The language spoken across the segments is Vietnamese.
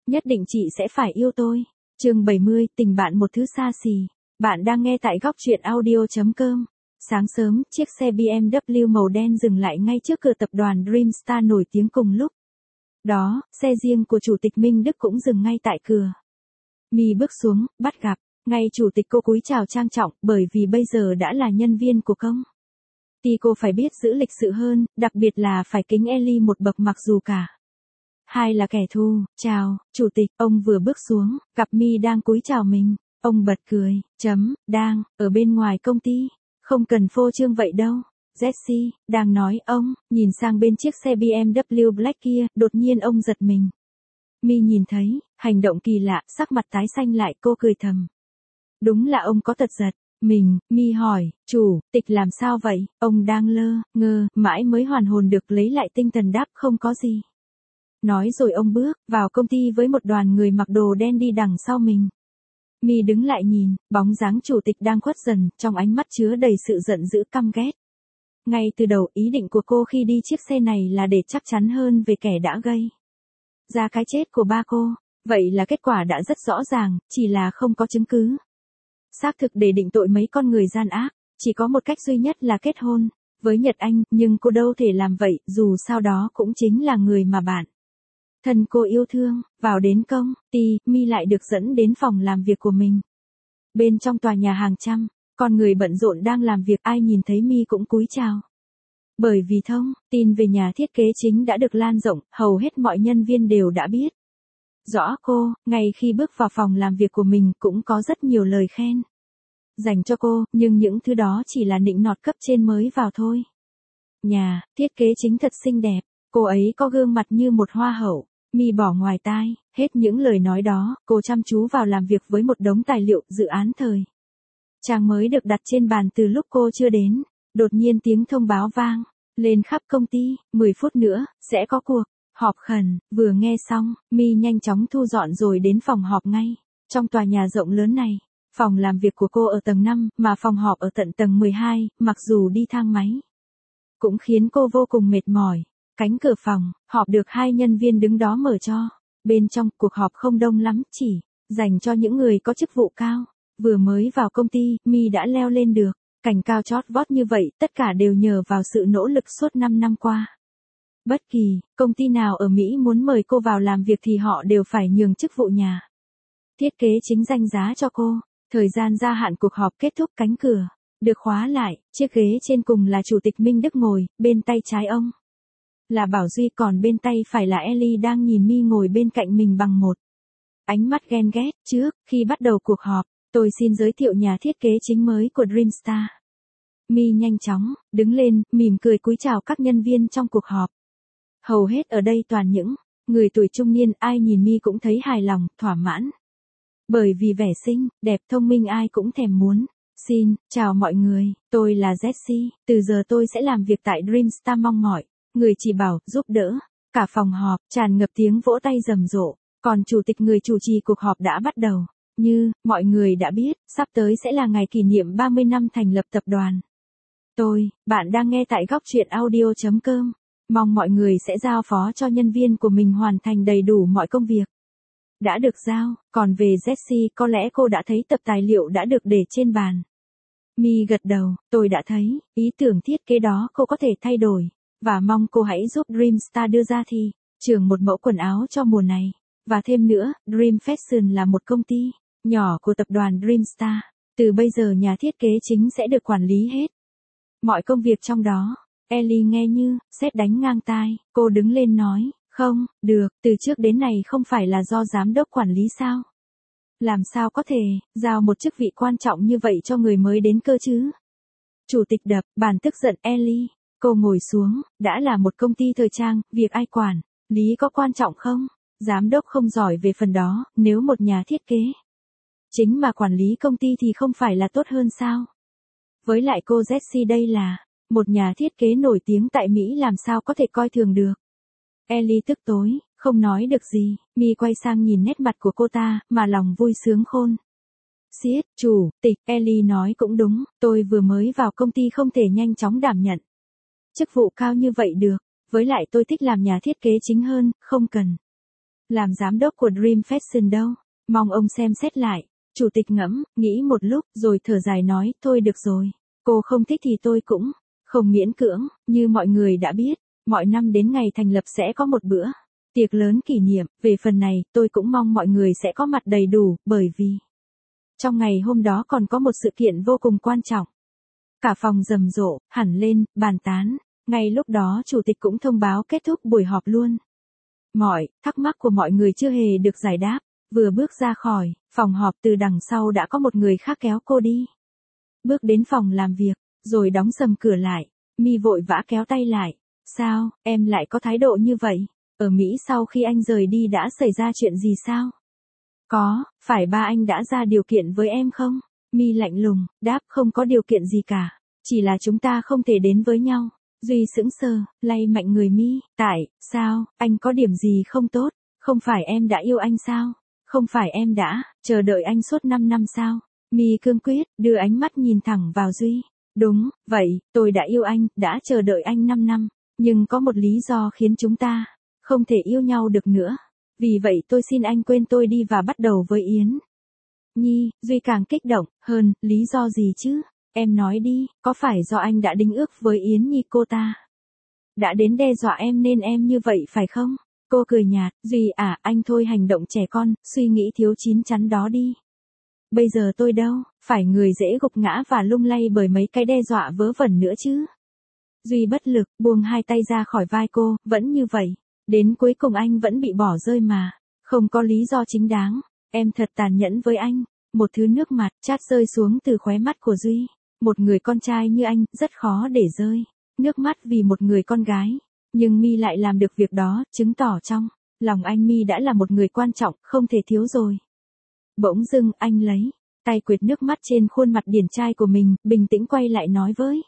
nhất định chị sẽ phải yêu tôi. Chương 70, tình bạn một thứ xa xỉ. Bạn đang nghe tại góc truyện audio.com. Sáng sớm, chiếc xe BMW màu đen dừng lại ngay trước cửa tập đoàn Dreamstar nổi tiếng cùng lúc. Đó, xe riêng của Chủ tịch Minh Đức cũng dừng ngay tại cửa. My bước xuống, bắt gặp. Ngay Chủ tịch cô cúi chào trang trọng bởi vì bây giờ đã là nhân viên của công ty, cô phải biết giữ lịch sự hơn, đặc biệt là phải kính Ellie một bậc mặc dù cả hai là kẻ thù. Chào, Chủ tịch. Ông vừa bước xuống, gặp My đang cúi chào mình. Ông bật cười, đang, ở bên ngoài công ty. Không cần phô trương vậy đâu. Jessie, đang nói ông, nhìn sang bên chiếc xe BMW Black kia, đột nhiên ông giật mình. My nhìn thấy, hành động kỳ lạ, sắc mặt tái xanh lại, cô cười thầm. Đúng là ông có tật giật. My hỏi, Chủ tịch làm sao vậy? Ông đang lơ ngơ, mãi mới hoàn hồn được lấy lại tinh thần đáp không có gì. Nói rồi ông bước vào công ty với một đoàn người mặc đồ đen đi đằng sau mình. My đứng lại nhìn, bóng dáng Chủ tịch đang khuất dần, trong ánh mắt chứa đầy sự giận dữ căm ghét. Ngay từ đầu ý định của cô khi đi chiếc xe này là để chắc chắn hơn về kẻ đã gây ra cái chết của ba cô. Vậy là kết quả đã rất rõ ràng, chỉ là không có chứng cứ xác thực để định tội mấy con người gian ác. Chỉ có một cách duy nhất là kết hôn với Nhật Anh, nhưng cô đâu thể làm vậy, dù sao đó cũng chính là người mà bạn thân cô yêu thương. Vào đến công ty, My lại được dẫn đến phòng làm việc của mình. Bên trong tòa nhà hàng trăm con người bận rộn đang làm việc, ai nhìn thấy My cũng cúi chào. Bởi vì thông tin về nhà thiết kế chính đã được lan rộng, hầu hết mọi nhân viên đều đã biết rõ cô. Ngay khi bước vào phòng làm việc của mình cũng có rất nhiều lời khen dành cho cô, nhưng những thứ đó chỉ là nịnh nọt cấp trên mới vào thôi. Nhà thiết kế chính thật xinh đẹp, cô ấy có gương mặt như một hoa hậu. My bỏ ngoài tai hết những lời nói đó, cô chăm chú vào làm việc với một đống tài liệu dự án thời trang mới được đặt trên bàn từ lúc cô chưa đến. Đột nhiên tiếng thông báo vang lên khắp công ty, 10 phút nữa sẽ có cuộc họp khẩn. Vừa nghe xong, My nhanh chóng thu dọn rồi đến phòng họp ngay. Trong tòa nhà rộng lớn này, phòng làm việc của cô ở tầng 5, mà phòng họp ở tận tầng 12, mặc dù đi thang máy cũng khiến cô vô cùng mệt mỏi. Cánh cửa phòng họp được 2 nhân viên đứng đó mở cho. Bên trong, cuộc họp không đông lắm, chỉ dành cho những người có chức vụ cao. Vừa mới vào công ty, My đã leo lên được cảnh cao chót vót như vậy, tất cả đều nhờ vào sự nỗ lực suốt 5 năm qua. Bất kỳ công ty nào ở Mỹ muốn mời cô vào làm việc thì họ đều phải nhường chức vụ nhà thiết kế chính danh giá cho cô. Thời gian gia hạn cuộc họp kết thúc, cánh cửa được khóa lại, chiếc ghế trên cùng là Chủ tịch Minh Đức ngồi, bên tay trái ông là Bảo Duy, còn bên tay phải là Ellie đang nhìn My ngồi bên cạnh mình bằng một ánh mắt ghen ghét. Trước khi bắt đầu cuộc họp, tôi xin giới thiệu nhà thiết kế chính mới của Dreamstar. My nhanh chóng đứng lên, mỉm cười cúi chào các nhân viên trong cuộc họp. Hầu hết ở đây toàn những người tuổi trung niên, ai nhìn My cũng thấy hài lòng, thỏa mãn. Bởi vì vẻ xinh, đẹp, thông minh ai cũng thèm muốn. Xin chào mọi người, tôi là Jessie, từ giờ tôi sẽ làm việc tại Dreamstar, mong mọi người chỉ bảo, giúp đỡ. Cả phòng họp tràn ngập tiếng vỗ tay rầm rộ, còn Chủ tịch, người chủ trì cuộc họp, đã bắt đầu. Như mọi người đã biết, sắp tới sẽ là ngày kỷ niệm 30 năm thành lập tập đoàn. Bạn đang nghe tại góc truyện audio.com. Mong mọi người sẽ giao phó cho nhân viên của mình hoàn thành đầy đủ mọi công việc đã được giao. Còn về Jessie, có lẽ cô đã thấy tập tài liệu đã được để trên bàn. My gật đầu, tôi đã thấy, ý tưởng thiết kế đó cô có thể thay đổi, và mong cô hãy giúp Dreamstar đưa ra thị trường một mẫu quần áo cho mùa này. Và thêm nữa, Dream Fashion là một công ty nhỏ của tập đoàn Dreamstar. Từ bây giờ nhà thiết kế chính sẽ được quản lý hết mọi công việc trong đó. Ellie nghe như sét đánh ngang tai, cô đứng lên nói, không, được, từ trước đến nay không phải là do giám đốc quản lý sao? Làm sao có thể giao một chức vị quan trọng như vậy cho người mới đến cơ chứ? Chủ tịch đập bàn tức giận. Ellie, cô ngồi xuống, đã là một công ty thời trang, việc ai quản lý có quan trọng không? Giám đốc không giỏi về phần đó, nếu một nhà thiết kế chính mà quản lý công ty thì không phải là tốt hơn sao? Với lại cô Jessie đây là một nhà thiết kế nổi tiếng tại Mỹ, làm sao có thể coi thường được? Ellie tức tối, không nói được gì. My quay sang nhìn nét mặt của cô ta, mà lòng vui sướng khôn xiết. Chủ tịch, Ellie nói cũng đúng, tôi vừa mới vào công ty không thể nhanh chóng đảm nhận chức vụ cao như vậy được. Với lại tôi thích làm nhà thiết kế chính hơn, không cần Làm giám đốc của Dream Fashion đâu? Mong ông xem xét lại. Chủ tịch ngẫm, nghĩ một lúc, rồi thở dài nói, thôi được rồi. Cô không thích thì tôi cũng không miễn cưỡng, như mọi người đã biết. Mọi năm đến ngày thành lập sẽ có một bữa tiệc lớn kỷ niệm, về phần này, tôi cũng mong mọi người sẽ có mặt đầy đủ, bởi vì trong ngày hôm đó còn có một sự kiện vô cùng quan trọng. Cả phòng rầm rộ, hẳn lên, bàn tán. Ngay lúc đó chủ tịch cũng thông báo kết thúc buổi họp luôn. Mọi thắc mắc của mọi người chưa hề được giải đáp. Vừa bước ra khỏi phòng họp, từ đằng sau đã có một người khác kéo cô đi. Bước đến phòng làm việc, rồi đóng sầm cửa lại. Mi vội vã kéo tay lại. Sao, em lại có thái độ như vậy? Ở Mỹ sau khi anh rời đi đã xảy ra chuyện gì sao? Có, phải ba anh đã ra điều kiện với em không? Mi lạnh lùng, đáp không có điều kiện gì cả. Chỉ là chúng ta không thể đến với nhau. Duy sững sờ, lay mạnh người Mi. Tại sao, anh có điểm gì không tốt? Không phải em đã yêu anh sao? Không phải em đã chờ đợi anh suốt 5 năm sao? Mi cương quyết, đưa ánh mắt nhìn thẳng vào Duy. Đúng, vậy, tôi đã yêu anh, đã chờ đợi anh 5 năm. Nhưng có một lý do khiến chúng ta không thể yêu nhau được nữa. Vì vậy tôi xin anh quên tôi đi và bắt đầu với Yến Nhi. Duy càng kích động hơn, lý do gì chứ? Em nói đi, có phải do anh đã đính ước với Yến Nhi cô ta đã đến đe dọa em nên em như vậy phải không? Cô cười nhạt, Duy à, anh thôi hành động trẻ con, suy nghĩ thiếu chín chắn đó đi. Bây giờ tôi đâu, phải người dễ gục ngã và lung lay bởi mấy cái đe dọa vớ vẩn nữa chứ. Duy bất lực, buông hai tay ra khỏi vai cô, vẫn như vậy. Đến cuối cùng anh vẫn bị bỏ rơi mà. Không có lý do chính đáng. Em thật tàn nhẫn với anh. Một thứ nước mặt chát rơi xuống từ khóe mắt của Duy. Một người con trai như anh, rất khó để rơi nước mắt vì một người con gái. Nhưng Mi lại làm được việc đó, chứng tỏ trong lòng anh Mi đã là một người quan trọng, không thể thiếu rồi. Bỗng dưng, anh lấy tay quệt nước mắt trên khuôn mặt điển trai của mình, bình tĩnh quay lại nói với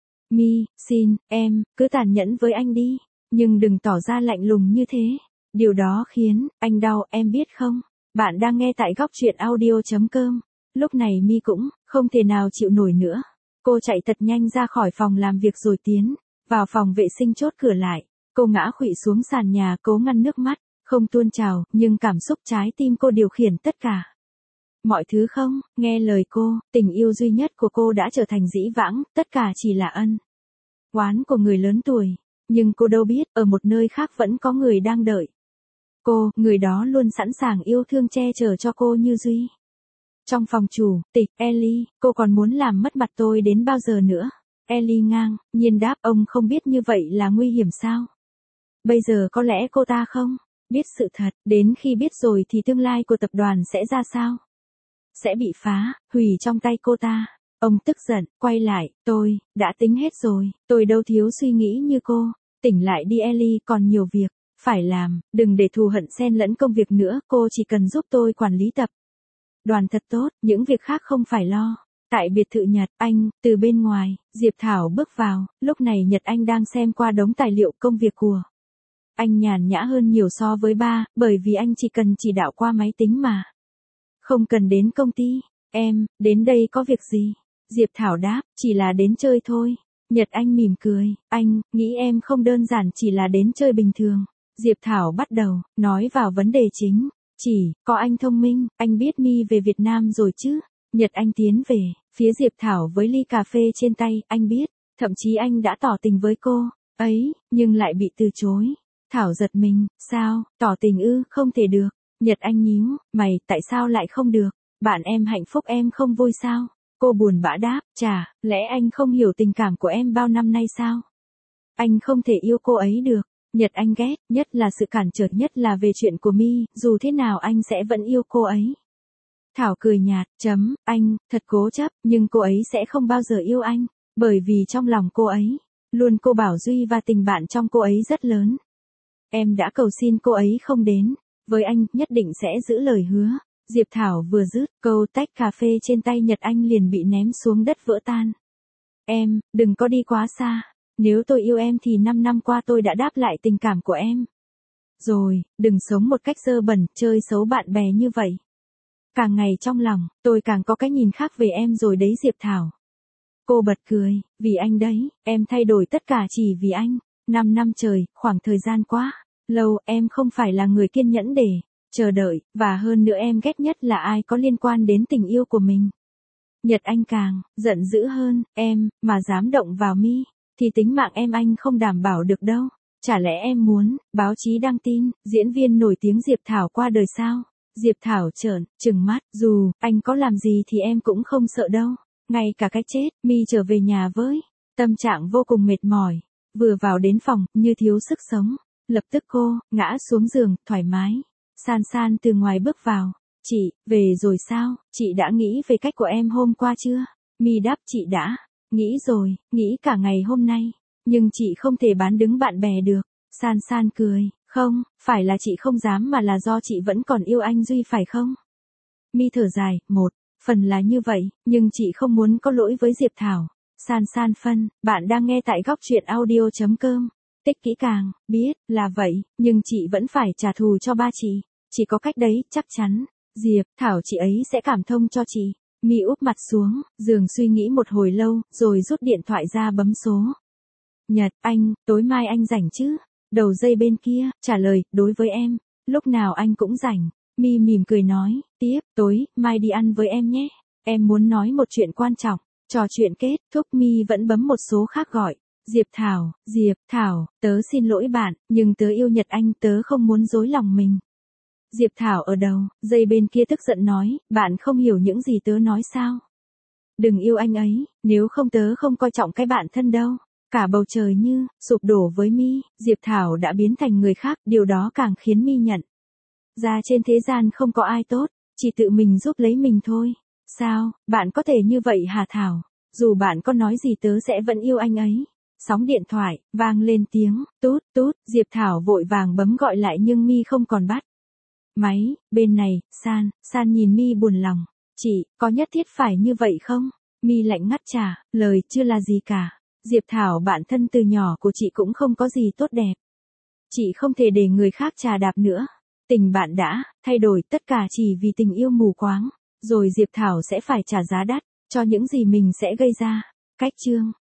Mi, xin, em, cứ tàn nhẫn với anh đi. Nhưng đừng tỏ ra lạnh lùng như thế. Điều đó khiến anh đau, em biết không? Bạn đang nghe tại góc truyện audio.com. Lúc này Mi cũng không thể nào chịu nổi nữa. Cô chạy thật nhanh ra khỏi phòng làm việc rồi tiến vào phòng vệ sinh chốt cửa lại. Cô ngã khuỵu xuống sàn nhà cố ngăn nước mắt, không tuôn trào, nhưng cảm xúc trái tim cô điều khiển tất cả. Mọi thứ không, nghe lời cô, tình yêu duy nhất của cô đã trở thành dĩ vãng, tất cả chỉ là ân oán của người lớn tuổi. Nhưng cô đâu biết, ở một nơi khác vẫn có người đang đợi cô, người đó luôn sẵn sàng yêu thương che chở cho cô như Duy. Trong phòng chủ tịch, Ellie, cô còn muốn làm mất mặt tôi đến bao giờ nữa? Ellie ngang nhiên đáp, ông không biết như vậy là nguy hiểm sao? Bây giờ có lẽ cô ta không biết sự thật, đến khi biết rồi thì tương lai của tập đoàn sẽ ra sao? Sẽ bị phá hủy trong tay cô ta. Ông tức giận, quay lại, tôi đã tính hết rồi, tôi đâu thiếu suy nghĩ như cô. Tỉnh lại đi Ellie, còn nhiều việc phải làm, đừng để thù hận xen lẫn công việc nữa, cô chỉ cần giúp tôi quản lý tập đoàn thật tốt, những việc khác không phải lo. Tại biệt thự Nhật Anh, từ bên ngoài, Diệp Thảo bước vào, lúc này Nhật Anh đang xem qua đống tài liệu công việc của anh nhàn nhã hơn nhiều so với ba, bởi vì anh chỉ cần chỉ đạo qua máy tính mà. Không cần đến công ty. Em, đến đây có việc gì? Diệp Thảo đáp, chỉ là đến chơi thôi. Nhật Anh mỉm cười, anh, nghĩ em không đơn giản chỉ là đến chơi bình thường. Diệp Thảo bắt đầu, nói vào vấn đề chính. Chỉ, có anh thông minh, anh biết Mi về Việt Nam rồi chứ? Nhật Anh tiến về phía Diệp Thảo với ly cà phê trên tay, anh biết, thậm chí anh đã tỏ tình với cô ấy, nhưng lại bị từ chối. Thảo giật mình, sao, tỏ tình ư, không thể được. Nhật Anh nhíu mày, tại sao lại không được? Bạn em hạnh phúc em không vui sao? Cô buồn bã đáp, chà, lẽ anh không hiểu tình cảm của em bao năm nay sao? Anh không thể yêu cô ấy được. Nhật Anh ghét, nhất là sự cản trở, nhất là về chuyện của Mi, dù thế nào anh sẽ vẫn yêu cô ấy. Thảo cười nhạt, anh, thật cố chấp, nhưng cô ấy sẽ không bao giờ yêu anh, bởi vì trong lòng cô ấy, luôn cô bảo Duy và tình bạn trong cô ấy rất lớn. Em đã cầu xin cô ấy không đến, với anh, nhất định sẽ giữ lời hứa. Diệp Thảo vừa dứt câu, tách cà phê trên tay Nhật Anh liền bị ném xuống đất vỡ tan. Em, đừng có đi quá xa. Nếu tôi yêu em thì 5 năm qua tôi đã đáp lại tình cảm của em. Rồi, đừng sống một cách dơ bẩn, chơi xấu bạn bè như vậy. Càng ngày trong lòng, tôi càng có cái nhìn khác về em rồi đấy Diệp Thảo. Cô bật cười, vì anh đấy, em thay đổi tất cả chỉ vì anh. 5 năm trời, khoảng thời gian quá Lâu, em không phải là người kiên nhẫn để chờ đợi, và hơn nữa em ghét nhất là ai có liên quan đến tình yêu của mình. Nhật Anh càng giận dữ hơn, em mà dám động vào Mi thì tính mạng em anh không đảm bảo được đâu. Chả lẽ em muốn báo chí đăng tin diễn viên nổi tiếng Diệp Thảo qua đời sao? Diệp Thảo trợn trừng mắt, dù anh có làm gì thì em cũng không sợ đâu. Ngay cả cái chết, Mi trở về nhà với tâm trạng vô cùng mệt mỏi. Vừa vào đến phòng, như thiếu sức sống. Lập tức cô ngã xuống giường, thoải mái. San San từ ngoài bước vào. Chị, về rồi sao? Chị đã nghĩ về cách của em hôm qua chưa? Mi đáp chị đã. Nghĩ rồi, nghĩ cả ngày hôm nay. Nhưng chị không thể bán đứng bạn bè được. San San cười. Không, phải là chị không dám mà là do chị vẫn còn yêu anh Duy phải không? Mi thở dài, một phần là như vậy, nhưng chị không muốn có lỗi với Diệp Thảo. San San phân, bạn đang nghe tại góc truyện audio.com. Tích kỹ càng, biết, là vậy, nhưng chị vẫn phải trả thù cho ba chị. Chỉ có cách đấy, chắc chắn. Diệp Thảo chị ấy sẽ cảm thông cho chị. Mi úp mặt xuống, giường suy nghĩ một hồi lâu, rồi rút điện thoại ra bấm số. Nhật, anh, tối mai anh rảnh chứ? Đầu dây bên kia, trả lời, đối với em, lúc nào anh cũng rảnh. Mi mỉm cười nói, tiếp, tối, mai đi ăn với em nhé. Em muốn nói một chuyện quan trọng. Trò chuyện kết thúc Mi vẫn bấm một số khác gọi. Diệp Thảo, tớ xin lỗi bạn, nhưng tớ yêu Nhật Anh, tớ không muốn dối lòng mình. Diệp Thảo ở đầu, dây bên kia tức giận nói, bạn không hiểu những gì tớ nói sao? Đừng yêu anh ấy, nếu không tớ không coi trọng cái bạn thân đâu. Cả bầu trời như sụp đổ với Mi, Diệp Thảo đã biến thành người khác, điều đó càng khiến Mi nhận ra trên thế gian không có ai tốt, chỉ tự mình giúp lấy mình thôi. Sao, bạn có thể như vậy hả Thảo? Dù bạn có nói gì tớ sẽ vẫn yêu anh ấy. Sóng điện thoại, vang lên tiếng, tút tút, Diệp Thảo vội vàng bấm gọi lại nhưng Mi không còn bắt máy. Bên này, San nhìn Mi buồn lòng. Chị, có nhất thiết phải như vậy không? Mi lạnh ngắt trả, lời chưa là gì cả. Diệp Thảo bạn thân từ nhỏ của chị cũng không có gì tốt đẹp. Chị không thể để người khác chà đạp nữa. Tình bạn đã thay đổi, tất cả chỉ vì tình yêu mù quáng. Rồi Diệp Thảo sẽ phải trả giá đắt cho những gì mình sẽ gây ra. Cách chương